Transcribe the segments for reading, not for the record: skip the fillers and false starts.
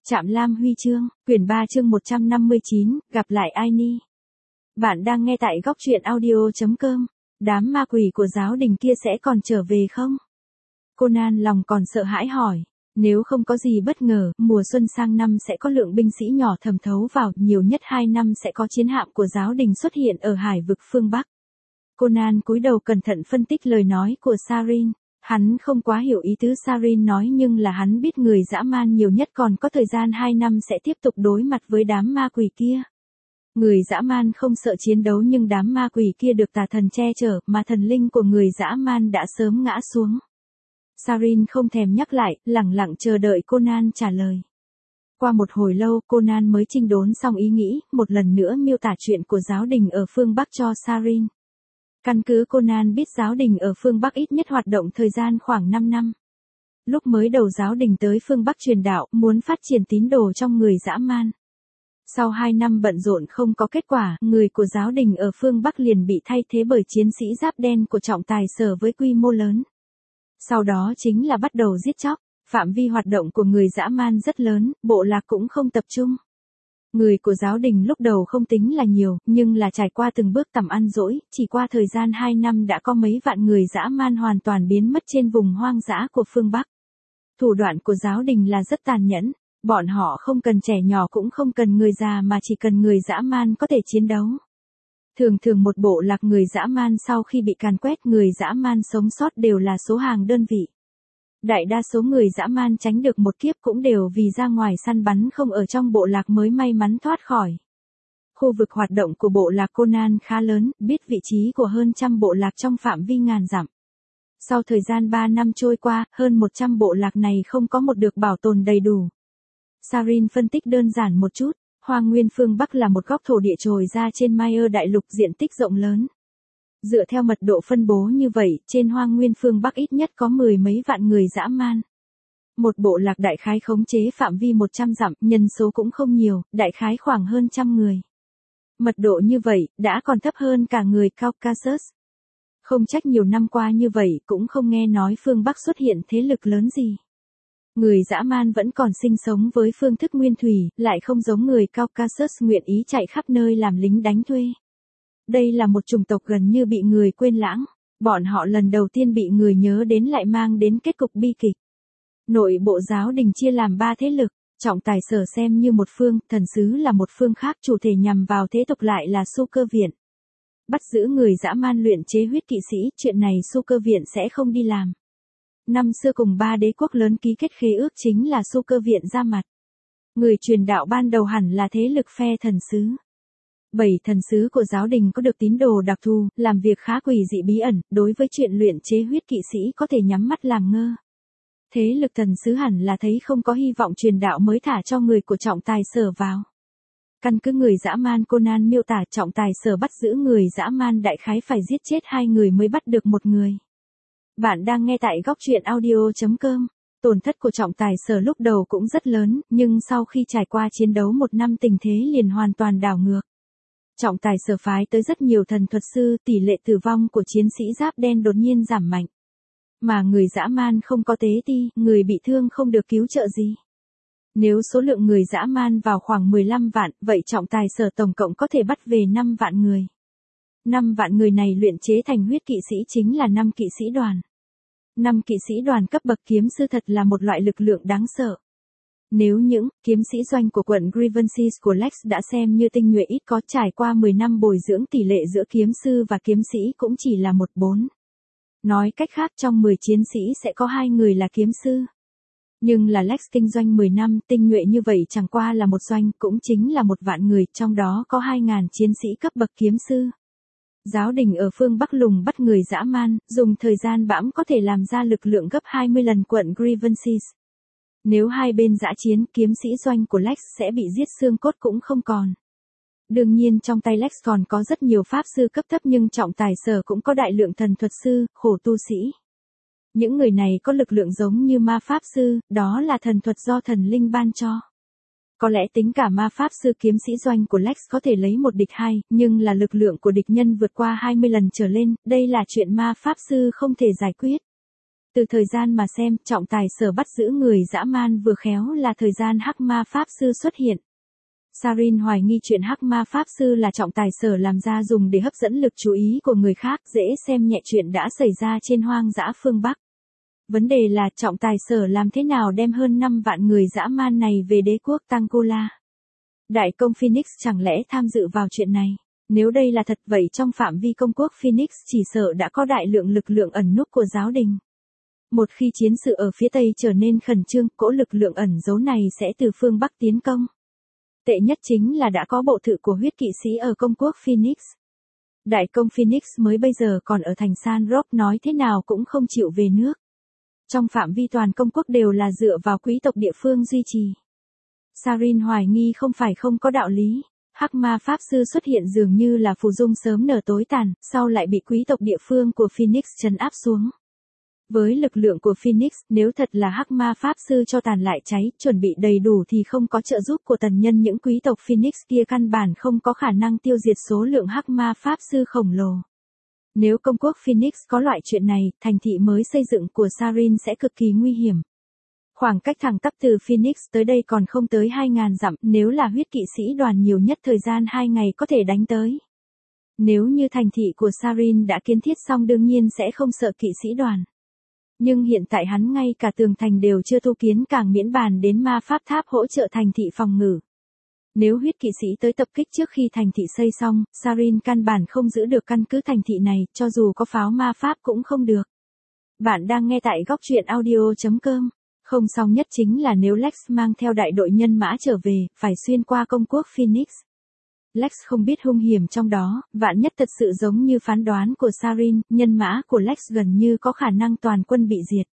Trạm Lam Huy chương, quyển 3 chương 159, gặp lại Aini. Bạn đang nghe tại góc truyện audio.com. Đám ma quỷ của giáo đình kia sẽ còn trở về không? Conan lòng còn sợ hãi hỏi. Nếu không có gì bất ngờ, mùa xuân sang năm sẽ có lượng binh sĩ nhỏ thẩm thấu vào, nhiều nhất 2 năm sẽ có chiến hạm của giáo đình xuất hiện ở hải vực phương Bắc. Conan cúi đầu cẩn thận phân tích lời nói của Sarin. Hắn không quá hiểu ý tứ Sarin nói nhưng là hắn biết người dã man nhiều nhất còn có thời gian 2 năm sẽ tiếp tục đối mặt với đám ma quỷ kia. Người dã man không sợ chiến đấu nhưng đám ma quỷ kia được tà thần che chở mà thần linh của người dã man đã sớm ngã xuống. Sarin không thèm nhắc lại, lẳng lặng chờ đợi Conan trả lời. Qua một hồi lâu Conan mới chỉnh đốn xong ý nghĩ, một lần nữa miêu tả chuyện của giáo đình ở phương Bắc cho Sarin. Căn cứ Conan biết giáo đình ở phương Bắc ít nhất hoạt động thời gian khoảng 5 năm. Lúc mới đầu giáo đình tới phương Bắc truyền đạo, muốn phát triển tín đồ trong người dã man. Sau 2 năm bận rộn không có kết quả, người của giáo đình ở phương Bắc liền bị thay thế bởi chiến sĩ giáp đen của trọng tài sở với quy mô lớn. Sau đó chính là bắt đầu giết chóc, phạm vi hoạt động của người dã man rất lớn, bộ lạc cũng không tập trung. Người của giáo đình lúc đầu không tính là nhiều, nhưng là trải qua từng bước tầm ăn dỗi, chỉ qua thời gian 2 năm đã có mấy vạn người dã man hoàn toàn biến mất trên vùng hoang dã của phương Bắc. Thủ đoạn của giáo đình là rất tàn nhẫn, bọn họ không cần trẻ nhỏ cũng không cần người già mà chỉ cần người dã man có thể chiến đấu. Thường thường một bộ lạc người dã man sau khi bị càn quét người dã man sống sót đều là số hàng đơn vị. Đại đa số người dã man tránh được một kiếp cũng đều vì ra ngoài săn bắn không ở trong bộ lạc mới may mắn thoát khỏi. Khu vực hoạt động của bộ lạc Conan khá lớn, biết vị trí của hơn 100 bộ lạc trong phạm vi ngàn dặm. Sau thời gian 3 năm trôi qua, hơn 100 bộ lạc này không có một được bảo tồn đầy đủ. Sarin phân tích đơn giản một chút, Hoang Nguyên phương Bắc là một góc thổ địa trồi ra trên Maya đại lục diện tích rộng lớn. Dựa theo mật độ phân bố như vậy, trên Hoang Nguyên phương Bắc ít nhất có 10 mấy vạn người dã man. Một bộ lạc đại khái khống chế phạm vi 100 dặm, nhân số cũng không nhiều, đại khái khoảng hơn 100 người. Mật độ như vậy, đã còn thấp hơn cả người Caucasus. Không trách nhiều năm qua như vậy, cũng không nghe nói phương Bắc xuất hiện thế lực lớn gì. Người dã man vẫn còn sinh sống với phương thức nguyên thủy, lại không giống người Caucasus nguyện ý chạy khắp nơi làm lính đánh thuê. Đây là một chủng tộc gần như bị người quên lãng, bọn họ lần đầu tiên bị người nhớ đến lại mang đến kết cục bi kịch. Nội bộ giáo đình chia làm 3 thế lực, trọng tài sở xem như một phương, thần sứ là một phương khác, chủ thể nhằm vào thế tộc lại là Su Cơ Viện. Bắt giữ người dã man luyện chế huyết kỵ sĩ, chuyện này Su Cơ Viện sẽ không đi làm. Năm xưa cùng 3 đế quốc lớn ký kết khế ước chính là Su Cơ Viện ra mặt. Người truyền đạo ban đầu hẳn là thế lực phe thần sứ. 7 thần sứ của giáo đình có được tín đồ đặc thù, làm việc khá quỷ dị bí ẩn, đối với chuyện luyện chế huyết kỵ sĩ có thể nhắm mắt làm ngơ. Thế lực thần sứ hẳn là thấy không có hy vọng truyền đạo mới thả cho người của trọng tài sở vào. Căn cứ người dã man Conan miêu tả, trọng tài sở bắt giữ người dã man đại khái phải giết chết 2 người mới bắt được một người. Bạn đang nghe tại góc truyện audio.com. Tổn thất của trọng tài sở lúc đầu cũng rất lớn, nhưng sau khi trải qua chiến đấu 1 năm tình thế liền hoàn toàn đảo ngược. Trọng tài sở phái tới rất nhiều thần thuật sư, tỷ lệ tử vong của chiến sĩ giáp đen đột nhiên giảm mạnh. Mà người dã man không có tế ti, người bị thương không được cứu trợ gì. Nếu số lượng người dã man vào khoảng 15 vạn, vậy trọng tài sở tổng cộng có thể bắt về 5 vạn người. 5 vạn người này luyện chế thành huyết kỵ sĩ chính là 5 kỵ sĩ đoàn. 5 kỵ sĩ đoàn cấp bậc kiếm sư thật là một loại lực lượng đáng sợ. Nếu những kiếm sĩ doanh của quận Grievances của Lex đã xem như tinh nhuệ ít có, trải qua 10 năm bồi dưỡng, tỷ lệ giữa kiếm sư và kiếm sĩ cũng chỉ là 1/4. Nói cách khác, trong 10 chiến sĩ sẽ có 2 người là kiếm sư. Nhưng là Lex kinh doanh 10 năm, tinh nhuệ như vậy chẳng qua là một doanh, cũng chính là 1 vạn người, trong đó có 2.000 chiến sĩ cấp bậc kiếm sư. Giáo đình ở phương Bắc lùng bắt người dã man, dùng thời gian bẵm có thể làm ra lực lượng gấp 20 lần quận Grievances. Nếu hai bên dã chiến, kiếm sĩ doanh của Lex sẽ bị giết xương cốt cũng không còn. Đương nhiên trong tay Lex còn có rất nhiều pháp sư cấp thấp nhưng trọng tài sở cũng có đại lượng thần thuật sư, khổ tu sĩ. Những người này có lực lượng giống như ma pháp sư, đó là thần thuật do thần linh ban cho. Có lẽ tính cả ma pháp sư kiếm sĩ doanh của Lex có thể lấy 1 địch 2, nhưng là lực lượng của địch nhân vượt qua 20 lần trở lên, đây là chuyện ma pháp sư không thể giải quyết. Từ thời gian mà xem, trọng tài sở bắt giữ người dã man vừa khéo là thời gian Hắc Ma Pháp Sư xuất hiện. Sarin hoài nghi chuyện Hắc Ma Pháp Sư là trọng tài sở làm ra dùng để hấp dẫn lực chú ý của người khác, dễ xem nhẹ chuyện đã xảy ra trên hoang dã phương Bắc. Vấn đề là trọng tài sở làm thế nào đem hơn 5 vạn người dã man này về đế quốc Tangola. Đại công Phoenix chẳng lẽ tham dự vào chuyện này? Nếu đây là thật vậy trong phạm vi công quốc Phoenix chỉ sợ đã có đại lượng lực lượng ẩn núp của giáo đình. Một khi chiến sự ở phía Tây trở nên khẩn trương, cỗ lực lượng ẩn giấu này sẽ từ phương Bắc tiến công. Tệ nhất chính là đã có bộ thự của huyết kỵ sĩ ở công quốc Phoenix. Đại công Phoenix mới bây giờ còn ở thành San Roque nói thế nào cũng không chịu về nước. Trong phạm vi toàn công quốc đều là dựa vào quý tộc địa phương duy trì. Sarin hoài nghi không phải không có đạo lý. Hắc Ma Pháp Sư xuất hiện dường như là phù dung sớm nở tối tàn, sau lại bị quý tộc địa phương của Phoenix trấn áp xuống. Với lực lượng của Phoenix, nếu thật là Hắc Ma Pháp Sư cho tàn lại cháy, chuẩn bị đầy đủ thì không có trợ giúp của tần nhân những quý tộc Phoenix kia căn bản không có khả năng tiêu diệt số lượng Hắc Ma Pháp Sư khổng lồ. Nếu công quốc Phoenix có loại chuyện này, thành thị mới xây dựng của Sarin sẽ cực kỳ nguy hiểm. Khoảng cách thẳng tắp từ Phoenix tới đây còn không tới 2.000 dặm, nếu là huyết kỵ sĩ đoàn nhiều nhất thời gian 2 ngày có thể đánh tới. Nếu như thành thị của Sarin đã kiến thiết xong đương nhiên sẽ không sợ kỵ sĩ đoàn. Nhưng hiện tại hắn ngay cả tường thành đều chưa tu kiến càng miễn bàn đến ma pháp tháp hỗ trợ thành thị phòng ngự. Nếu huyết kỵ sĩ tới tập kích trước khi thành thị xây xong, Sarin căn bản không giữ được căn cứ thành thị này, cho dù có pháo ma pháp cũng không được. Bạn đang nghe tại góc truyện audio.com. Không xong nhất chính là nếu Lex mang theo đại đội nhân mã trở về, phải xuyên qua công quốc Phoenix. Lex không biết hung hiểm trong đó, vạn nhất thật sự giống như phán đoán của Sarin, nhân mã của Lex gần như có khả năng toàn quân bị diệt.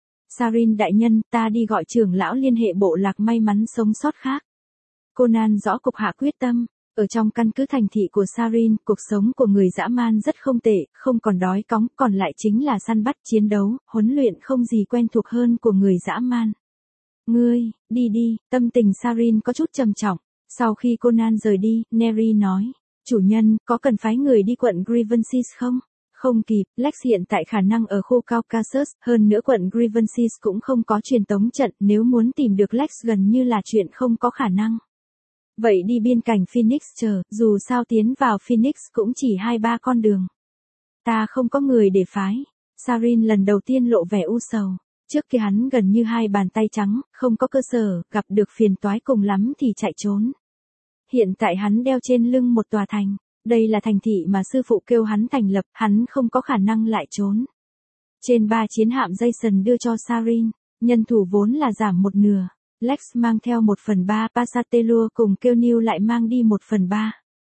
Sarin đại nhân, ta đi gọi trưởng lão liên hệ bộ lạc may mắn sống sót khác. Conan rõ cục hạ quyết tâm. Ở trong căn cứ thành thị của Sarin, cuộc sống của người dã man rất không tệ, không còn đói cóng, còn lại chính là săn bắt, chiến đấu, huấn luyện không gì quen thuộc hơn của người dã man. Ngươi, đi đi, tâm tình Sarin có chút trầm trọng. Sau khi Conan rời đi, Neri nói, chủ nhân, có cần phái người đi quận Grievances không? Không kịp, Lex hiện tại khả năng ở khu Caucasus, hơn nữa quận Grievances cũng không có truyền tống trận, nếu muốn tìm được Lex gần như là chuyện không có khả năng. Vậy đi biên cảnh Phoenix chờ, dù sao tiến vào Phoenix cũng chỉ 2-3 con đường. Ta không có người để phái. Sarin lần đầu tiên lộ vẻ u sầu. Trước kia hắn gần như 2 bàn tay trắng, không có cơ sở, gặp được phiền toái cùng lắm thì chạy trốn. Hiện tại hắn đeo trên lưng một tòa thành. Đây là thành thị mà sư phụ kêu hắn thành lập, hắn không có khả năng lại trốn. Trên 3 chiến hạm Jason đưa cho Sarin, nhân thủ vốn là giảm 1/2. Lex mang theo 1/3, Pasatelua cùng Keanu lại mang đi 1/3.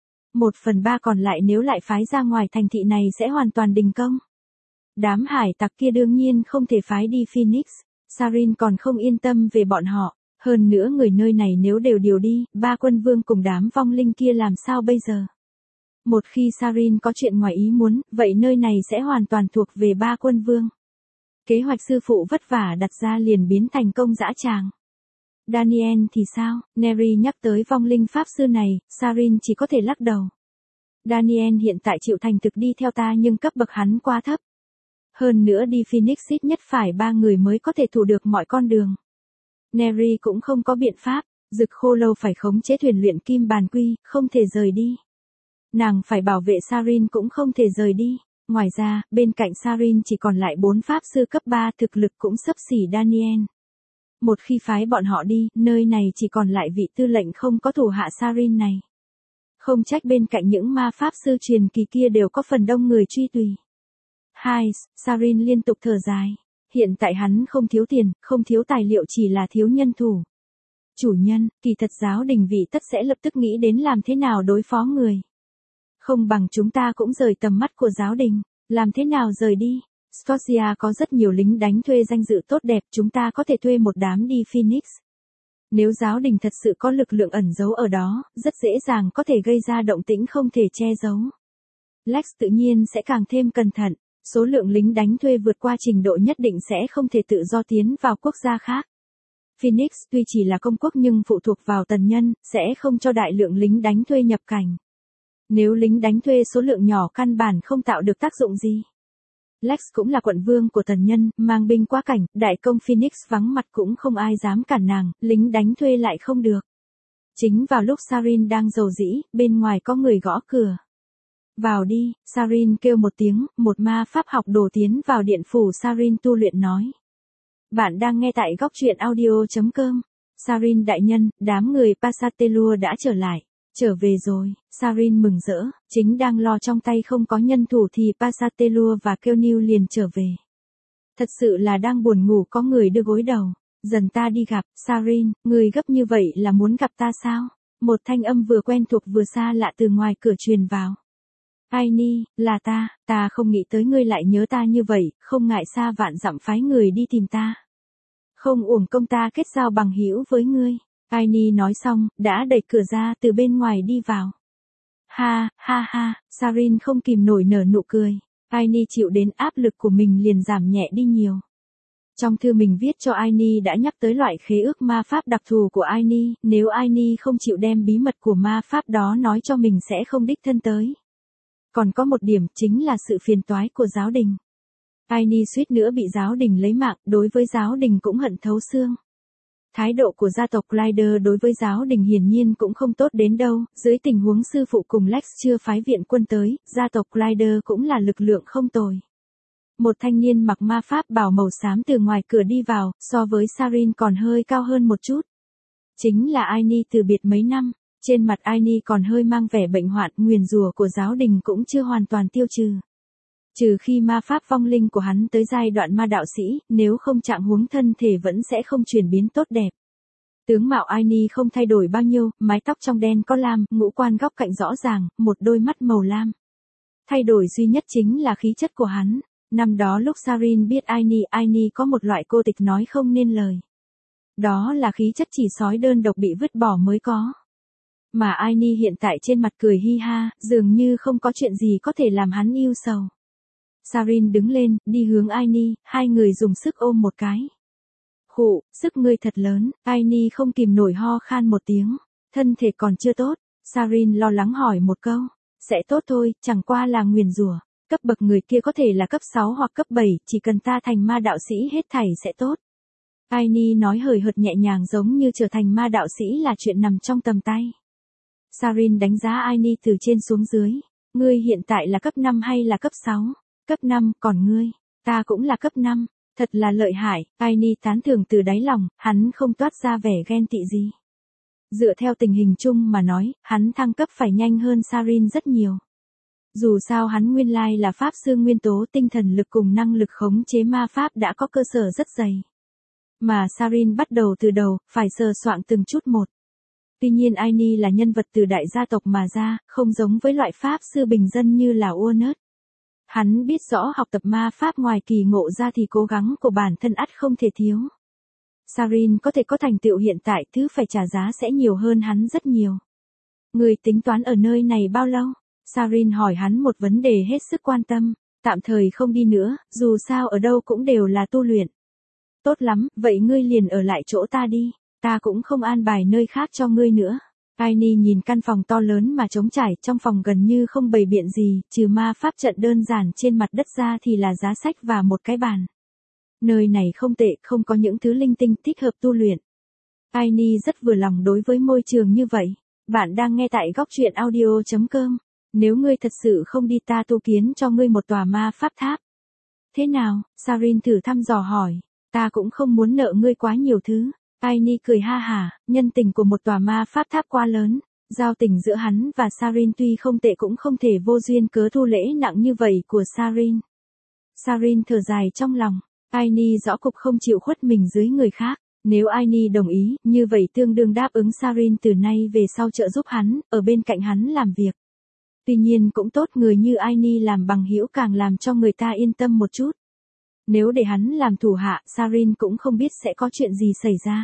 1/3 còn lại nếu lại phái ra ngoài thành thị này sẽ hoàn toàn đình công. Đám hải tặc kia đương nhiên không thể phái đi Phoenix, Sarin còn không yên tâm về bọn họ, hơn nữa người nơi này nếu đều điều đi, 3 quân vương cùng đám vong linh kia làm sao bây giờ? Một khi Sarin có chuyện ngoài ý muốn, vậy nơi này sẽ hoàn toàn thuộc về 3 quân vương. Kế hoạch sư phụ vất vả đặt ra liền biến thành công dã tràng. Daniel thì sao? Neri nhắc tới vong linh pháp sư này, Sarin chỉ có thể lắc đầu. Daniel hiện tại chịu thành thực đi theo ta nhưng cấp bậc hắn quá thấp. Hơn nữa đi Phoenix ít nhất phải 3 người mới có thể thủ được mọi con đường. Neri cũng không có biện pháp, Dực Khô Lâu phải khống chế thuyền luyện kim bàn quy, không thể rời đi. Nàng phải bảo vệ Sarin cũng không thể rời đi. Ngoài ra, bên cạnh Sarin chỉ còn lại 4 pháp sư cấp 3 thực lực cũng xấp xỉ Daniel. Một khi phái bọn họ đi, nơi này chỉ còn lại vị tư lệnh không có thủ hạ Sarin này. Không trách bên cạnh những ma pháp sư truyền kỳ kia đều có phần đông người truy tùy. Sarin liên tục thở dài. Hiện tại hắn không thiếu tiền, không thiếu tài liệu chỉ là thiếu nhân thủ. Chủ nhân, kỳ thật giáo đình vị tất sẽ lập tức nghĩ đến làm thế nào đối phó người. Không bằng chúng ta cũng rời tầm mắt của giáo đình, làm thế nào rời đi. Scotia có rất nhiều lính đánh thuê danh dự tốt đẹp, chúng ta có thể thuê một đám đi Phoenix. Nếu giáo đình thật sự có lực lượng ẩn giấu ở đó, rất dễ dàng có thể gây ra động tĩnh không thể che giấu. Lex tự nhiên sẽ càng thêm cẩn thận, số lượng lính đánh thuê vượt qua trình độ nhất định sẽ không thể tự do tiến vào quốc gia khác. Phoenix tuy chỉ là công quốc nhưng phụ thuộc vào tần nhân, sẽ không cho đại lượng lính đánh thuê nhập cảnh. Nếu lính đánh thuê số lượng nhỏ căn bản không tạo được tác dụng gì. Lex cũng là quận vương của thần nhân, mang binh qua cảnh, đại công Phoenix vắng mặt cũng không ai dám cản nàng, lính đánh thuê lại không được. Chính vào lúc Sarin đang rầu rĩ, bên ngoài có người gõ cửa. Vào đi, Sarin kêu một tiếng, một ma pháp học đồ tiến vào điện phủ Sarin tu luyện nói. Bạn đang nghe tại góc truyện audio.com. Sarin đại nhân, đám người Pasatelua đã trở lại. Trở về rồi, Sarin mừng rỡ, chính đang lo trong tay không có nhân thủ thì Pasatelua và Keanu liền trở về. Thật sự là đang buồn ngủ có người đưa gối đầu. Dần ta đi gặp, Sarin, người gấp như vậy là muốn gặp ta sao? Một thanh âm vừa quen thuộc vừa xa lạ từ ngoài cửa truyền vào. Aini, là ta không nghĩ tới ngươi lại nhớ ta như vậy, không ngại xa vạn dặm phái người đi tìm ta. Không uổng công ta kết giao bằng hữu với ngươi. Aini nói xong, đã đẩy cửa ra từ bên ngoài đi vào. Ha, Sarin không kìm nổi nở nụ cười. Aini chịu đến áp lực của mình liền giảm nhẹ đi nhiều. Trong thư mình viết cho Aini đã nhắc tới loại khế ước ma pháp đặc thù của Aini, nếu Aini không chịu đem bí mật của ma pháp đó nói cho mình sẽ không đích thân tới. Còn có một điểm chính là sự phiền toái của giáo đình. Aini suýt nữa bị giáo đình lấy mạng, đối với giáo đình cũng hận thấu xương. Thái độ của gia tộc Glider đối với giáo đình hiển nhiên cũng không tốt đến đâu, dưới tình huống sư phụ cùng Lex chưa phái viện quân tới, gia tộc Glider cũng là lực lượng không tồi. Một thanh niên mặc ma pháp bào màu xám từ ngoài cửa đi vào, so với Sarin còn hơi cao hơn một chút. Chính là Aini từ biệt mấy năm, trên mặt Aini còn hơi mang vẻ bệnh hoạn, nguyền rủa của giáo đình cũng chưa hoàn toàn tiêu trừ. Trừ khi ma pháp vong linh của hắn tới giai đoạn ma đạo sĩ, nếu không trạng huống thân thể vẫn sẽ không chuyển biến tốt đẹp. Tướng mạo Aini không thay đổi bao nhiêu, mái tóc trong đen có lam, ngũ quan góc cạnh rõ ràng, một đôi mắt màu lam. Thay đổi duy nhất chính là khí chất của hắn. Năm đó lúc Sarin biết Aini có một loại cô tịch nói không nên lời. Đó là khí chất chỉ sói đơn độc bị vứt bỏ mới có. Mà Aini hiện tại trên mặt cười hi ha, dường như không có chuyện gì có thể làm hắn yêu sầu. Sarin đứng lên, đi hướng Aini, hai người dùng sức ôm một cái. Khụ, sức ngươi thật lớn, Aini không kìm nổi ho khan một tiếng. Thân thể còn chưa tốt, Sarin lo lắng hỏi một câu. Sẽ tốt thôi, chẳng qua là nguyền rủa. Cấp bậc người kia có thể là cấp 6 hoặc cấp 7, chỉ cần ta thành ma đạo sĩ hết thảy sẽ tốt. Aini nói hời hợt nhẹ nhàng giống như trở thành ma đạo sĩ là chuyện nằm trong tầm tay. Sarin đánh giá Aini từ trên xuống dưới. Ngươi hiện tại là cấp 5 hay là cấp 6? Cấp 5, còn ngươi? Ta cũng là cấp 5. Thật là lợi hại, Aini tán thưởng từ đáy lòng, hắn không toát ra vẻ ghen tị gì. Dựa theo tình hình chung mà nói, hắn thăng cấp phải nhanh hơn Sarin rất nhiều. Dù sao hắn nguyên lai là pháp sư nguyên tố tinh thần lực cùng năng lực khống chế ma pháp đã có cơ sở rất dày. Mà Sarin bắt đầu từ đầu, phải sờ soạng từng chút một. Tuy nhiên Aini là nhân vật từ đại gia tộc mà ra, không giống với loại pháp sư bình dân như là Uonut. Hắn biết rõ học tập ma pháp ngoài kỳ ngộ ra thì cố gắng của bản thân ắt không thể thiếu. Sarin có thể có thành tựu hiện tại, thứ phải trả giá sẽ nhiều hơn hắn rất nhiều. Người tính toán ở nơi này bao lâu? Sarin hỏi hắn một vấn đề hết sức quan tâm. Tạm thời không đi nữa, dù sao ở đâu cũng đều là tu luyện. Tốt lắm, vậy ngươi liền ở lại chỗ ta đi. Ta cũng không an bài nơi khác cho ngươi nữa. Aini nhìn căn phòng to lớn mà trống trải, trong phòng gần như không bày biện gì, trừ ma pháp trận đơn giản trên mặt đất ra thì là giá sách và một cái bàn. Nơi này không tệ, không có những thứ linh tinh thích hợp tu luyện. Aini rất vừa lòng đối với môi trường như vậy. Bạn đang nghe tại góc truyện audio.com. Nếu ngươi thật sự không đi ta tu kiến cho ngươi một tòa ma pháp tháp. Thế nào? Sarin thử thăm dò hỏi. Ta cũng không muốn nợ ngươi quá nhiều thứ. Aini cười ha hả, nhân tình của một tòa ma pháp tháp quá lớn. Giao tình giữa hắn và Sarin tuy không tệ cũng không thể vô duyên cớ thu lễ nặng như vậy của Sarin. Sarin thở dài trong lòng. Aini rõ cục không chịu khuất mình dưới người khác. Nếu Aini đồng ý, như vậy tương đương đáp ứng Sarin từ nay về sau trợ giúp hắn, ở bên cạnh hắn làm việc. Tuy nhiên cũng tốt, người như Aini làm bằng hữu càng làm cho người ta yên tâm một chút. Nếu để hắn làm thủ hạ, Sarin cũng không biết sẽ có chuyện gì xảy ra.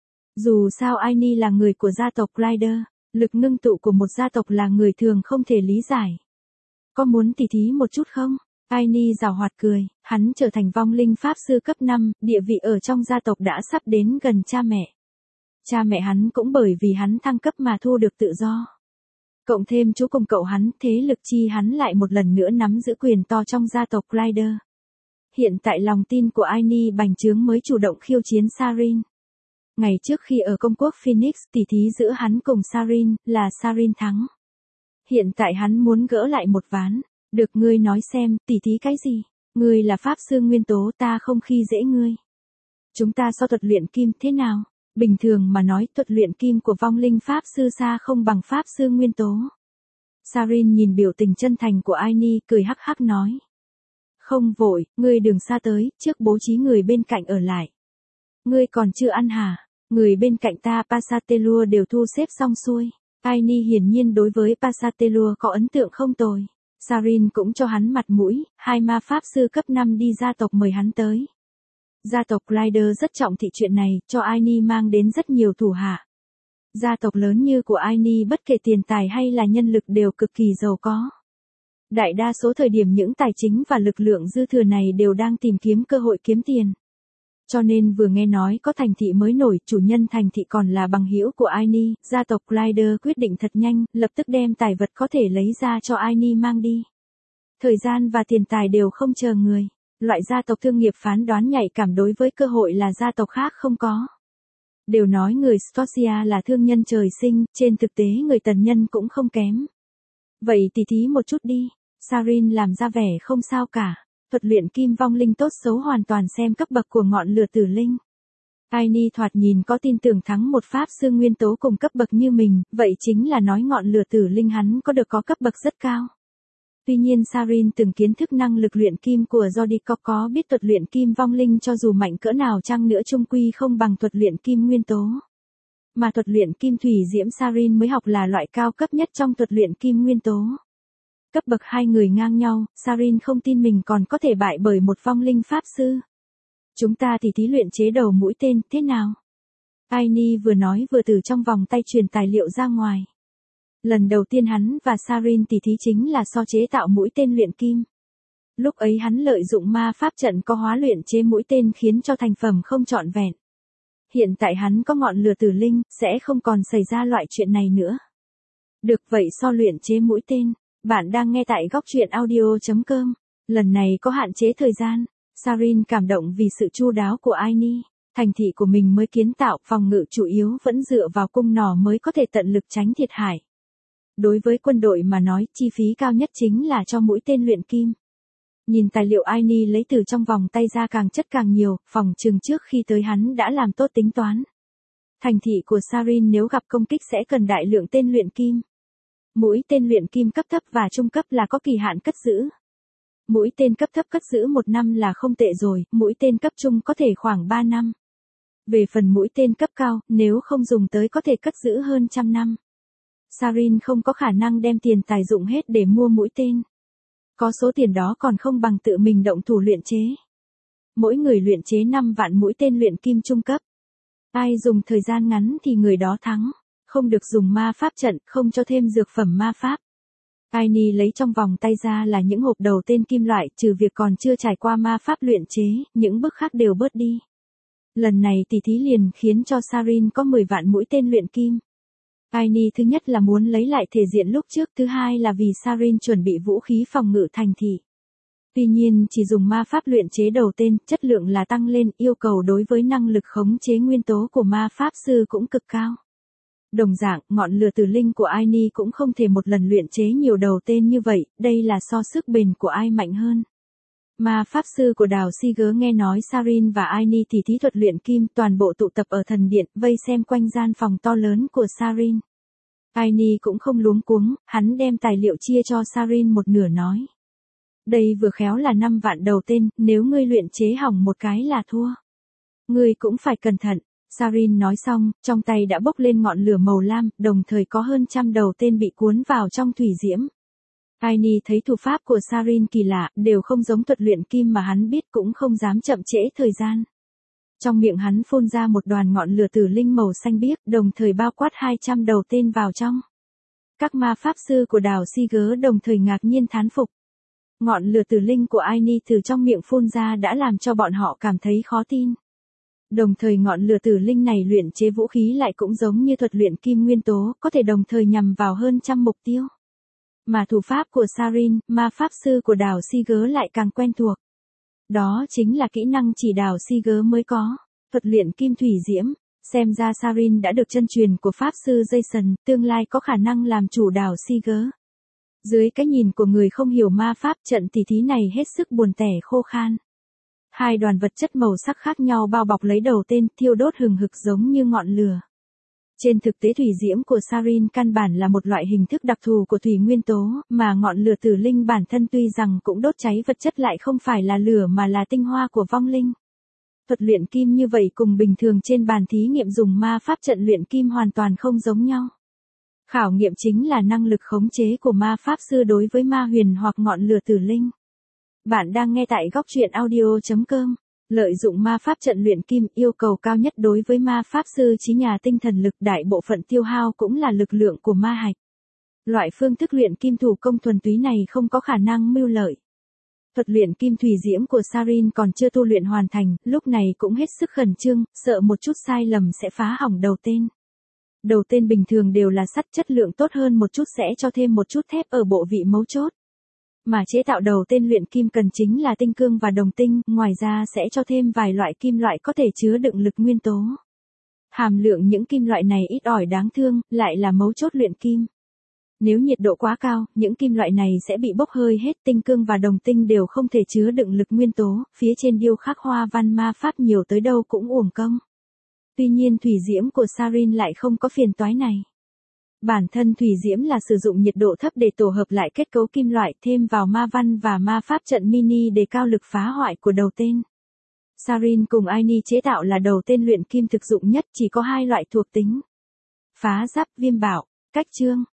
Dù sao Aini là người của gia tộc Glider, lực ngưng tụ của một gia tộc là người thường không thể lý giải. Có muốn tỉ thí một chút không? Aini giảo hoạt cười, hắn trở thành vong linh pháp sư cấp 5, địa vị ở trong gia tộc đã sắp đến gần cha mẹ. Cha mẹ hắn cũng bởi vì hắn thăng cấp mà thu được tự do. Cộng thêm chú cùng cậu hắn, thế lực chi hắn lại một lần nữa nắm giữ quyền to trong gia tộc Glider. Hiện tại lòng tin của Aini bành trướng mới chủ động khiêu chiến Sarin. Ngày trước khi ở công quốc Phoenix, tỷ thí giữa hắn cùng Sarin, là Sarin thắng. Hiện tại hắn muốn gỡ lại một ván. Được, ngươi nói xem, tỷ thí cái gì? Ngươi là pháp sư nguyên tố, ta không khi dễ ngươi. Chúng ta so thuật luyện kim thế nào? Bình thường mà nói, thuật luyện kim của vong linh pháp sư xa không bằng pháp sư nguyên tố. Sarin nhìn biểu tình chân thành của Aini, cười hắc hắc nói. Không vội, ngươi đừng xa tới, trước bố trí người bên cạnh ở lại. Ngươi còn chưa ăn hả? Người bên cạnh ta Pasatelua đều thu xếp xong xuôi. Aini hiển nhiên đối với Pasatelua có ấn tượng không tồi. Sarin cũng cho hắn mặt mũi, hai ma pháp sư cấp 5 đi gia tộc mời hắn tới. Gia tộc Glider rất trọng thị chuyện này, cho Aini mang đến rất nhiều thủ hạ. Gia tộc lớn như của Aini bất kể tiền tài hay là nhân lực đều cực kỳ giàu có. Đại đa số thời điểm những tài chính và lực lượng dư thừa này đều đang tìm kiếm cơ hội kiếm tiền. Cho nên vừa nghe nói có thành thị mới nổi, chủ nhân thành thị còn là bằng hữu của Aini, gia tộc Glider quyết định thật nhanh, lập tức đem tài vật có thể lấy ra cho Aini mang đi. Thời gian và tiền tài đều không chờ người. Loại gia tộc thương nghiệp phán đoán nhạy cảm đối với cơ hội là gia tộc khác không có. Đều nói người Scotia là thương nhân trời sinh, trên thực tế người tần nhân cũng không kém. Vậy tỉ thí một chút đi. Sarin làm ra vẻ không sao cả. Thuật luyện kim vong linh tốt xấu hoàn toàn xem cấp bậc của ngọn lửa tử linh. Aini thoạt nhìn có tin tưởng thắng một pháp sư nguyên tố cùng cấp bậc như mình, vậy chính là nói ngọn lửa tử linh hắn có cấp bậc rất cao. Tuy nhiên Sarin từng kiến thức năng lực luyện kim của Zodiac, có biết thuật luyện kim vong linh cho dù mạnh cỡ nào chăng nữa chung quy không bằng thuật luyện kim nguyên tố. Mà thuật luyện kim thủy diễm Sarin mới học là loại cao cấp nhất trong thuật luyện kim nguyên tố. Cấp bậc hai người ngang nhau, Sarin không tin mình còn có thể bại bởi một vong linh pháp sư. Chúng ta thì thí luyện chế đầu mũi tên, thế nào? Aini vừa nói vừa từ trong vòng tay truyền tài liệu ra ngoài. Lần đầu tiên hắn và Sarin tỉ thí chính là so chế tạo mũi tên luyện kim. Lúc ấy hắn lợi dụng ma pháp trận có hóa luyện chế mũi tên khiến cho thành phẩm không trọn vẹn. Hiện tại hắn có ngọn lửa tử linh, sẽ không còn xảy ra loại chuyện này nữa. Được, vậy so luyện chế mũi tên. Bạn đang nghe tại góc truyện audio.com. Lần này có hạn chế thời gian. Sarin cảm động vì sự chu đáo của Aini. Thành thị của mình mới kiến tạo, phòng ngự chủ yếu vẫn dựa vào cung nỏ mới có thể tận lực tránh thiệt hại. Đối với quân đội mà nói, chi phí cao nhất chính là cho mũi tên luyện kim. Nhìn tài liệu Aini lấy từ trong vòng tay ra càng chất càng nhiều, phòng chừng trước khi tới hắn đã làm tốt tính toán. Thành thị của Sarin nếu gặp công kích sẽ cần đại lượng tên luyện kim. Mũi tên luyện kim cấp thấp và trung cấp là có kỳ hạn cất giữ. Mũi tên cấp thấp cất giữ 1 năm là không tệ rồi, mũi tên cấp trung có thể khoảng 3 năm. Về phần mũi tên cấp cao, nếu không dùng tới có thể cất giữ hơn 100 năm. Sarin không có khả năng đem tiền tài dụng hết để mua mũi tên. Có số tiền đó còn không bằng tự mình động thủ luyện chế. Mỗi người luyện chế 5 vạn mũi tên luyện kim trung cấp. Ai dùng thời gian ngắn thì người đó thắng. Không được dùng ma pháp trận, không cho thêm dược phẩm ma pháp. Aini lấy trong vòng tay ra là những hộp đầu tên kim loại, trừ việc còn chưa trải qua ma pháp luyện chế, những bước khác đều bớt đi. Lần này tỉ thí liền khiến cho Sarin có 10 vạn mũi tên luyện kim. Aini thứ nhất là muốn lấy lại thể diện lúc trước, thứ hai là vì Sarin chuẩn bị vũ khí phòng ngự thành thị. Tuy nhiên chỉ dùng ma pháp luyện chế đầu tên, chất lượng là tăng lên, yêu cầu đối với năng lực khống chế nguyên tố của ma pháp sư cũng cực cao. Đồng dạng, ngọn lửa tử linh của Aini cũng không thể một lần luyện chế nhiều đầu tên như vậy, đây là so sức bền của ai mạnh hơn. Ma pháp sư của đảo Siger nghe nói Sarin và Aini tỉ thí thuật luyện kim, toàn bộ tụ tập ở thần điện, vây xem quanh gian phòng to lớn của Sarin. Aini cũng không luống cuống, hắn đem tài liệu chia cho Sarin một nửa nói. Đây vừa khéo là 5 vạn đầu tên, nếu ngươi luyện chế hỏng một cái là thua. Ngươi cũng phải cẩn thận. Sarin nói xong, trong tay đã bốc lên ngọn lửa màu lam, đồng thời có hơn 100 đầu tên bị cuốn vào trong thủy diễm. Aini thấy thủ pháp của Sarin kỳ lạ, đều không giống thuật luyện kim mà hắn biết, cũng không dám chậm trễ thời gian. Trong miệng hắn phun ra một đoàn ngọn lửa tử linh màu xanh biếc, đồng thời bao quát 200 đầu tên vào trong. Các ma pháp sư của đảo Siger đồng thời ngạc nhiên thán phục. Ngọn lửa tử linh của Aini từ trong miệng phun ra đã làm cho bọn họ cảm thấy khó tin. Đồng thời ngọn lửa tử linh này luyện chế vũ khí lại cũng giống như thuật luyện kim nguyên tố, có thể đồng thời nhằm vào hơn 100 mục tiêu. Mà thủ pháp của Sarin, ma pháp sư của đảo Siger lại càng quen thuộc. Đó chính là kỹ năng chỉ đào Siger mới có. Thuật luyện kim thủy diễm. Xem ra Sarin đã được chân truyền của Pháp sư Jason, tương lai có khả năng làm chủ đào Siger. Dưới cái nhìn của người không hiểu ma pháp, trận tỉ thí này hết sức buồn tẻ khô khan. Hai đoàn vật chất màu sắc khác nhau bao bọc lấy đầu tên, thiêu đốt hừng hực giống như ngọn lửa. Trên thực tế thủy diễm của Sarin căn bản là một loại hình thức đặc thù của thủy nguyên tố, mà ngọn lửa tử linh bản thân tuy rằng cũng đốt cháy vật chất lại không phải là lửa mà là tinh hoa của vong linh. Thuật luyện kim như vậy cùng bình thường trên bàn thí nghiệm dùng ma pháp trận luyện kim hoàn toàn không giống nhau. Khảo nghiệm chính là năng lực khống chế của ma pháp sư đối với ma huyền hoặc ngọn lửa tử linh. Bạn đang nghe tại góc truyện audio.com. Lợi dụng ma pháp trận luyện kim, yêu cầu cao nhất đối với ma pháp sư trí nhà tinh thần lực, đại bộ phận tiêu hao cũng là lực lượng của ma hạch. Loại phương thức luyện kim thủ công thuần túy này không có khả năng mưu lợi. Thuật luyện kim thủy diễm của Sarin còn chưa tu luyện hoàn thành, lúc này cũng hết sức khẩn trương, sợ một chút sai lầm sẽ phá hỏng đầu tên. Đầu tên bình thường đều là sắt, chất lượng tốt hơn một chút sẽ cho thêm một chút thép ở bộ vị mấu chốt. Mà chế tạo đầu tên luyện kim cần chính là tinh cương và đồng tinh, ngoài ra sẽ cho thêm vài loại kim loại có thể chứa đựng lực nguyên tố. Hàm lượng những kim loại này ít ỏi đáng thương, lại là mấu chốt luyện kim. Nếu nhiệt độ quá cao, những kim loại này sẽ bị bốc hơi hết, tinh cương và đồng tinh đều không thể chứa đựng lực nguyên tố, phía trên điêu khắc hoa văn ma pháp nhiều tới đâu cũng uổng công. Tuy nhiên thủy diễm của Sarin lại không có phiền toái này. Bản thân thủy diễm là sử dụng nhiệt độ thấp để tổ hợp lại kết cấu kim loại, thêm vào ma văn và ma pháp trận mini để cao lực phá hoại của đầu tên. Sarin cùng Aini chế tạo là đầu tên luyện kim thực dụng nhất, chỉ có hai loại thuộc tính. Phá giáp, viêm bạo. Cách chương.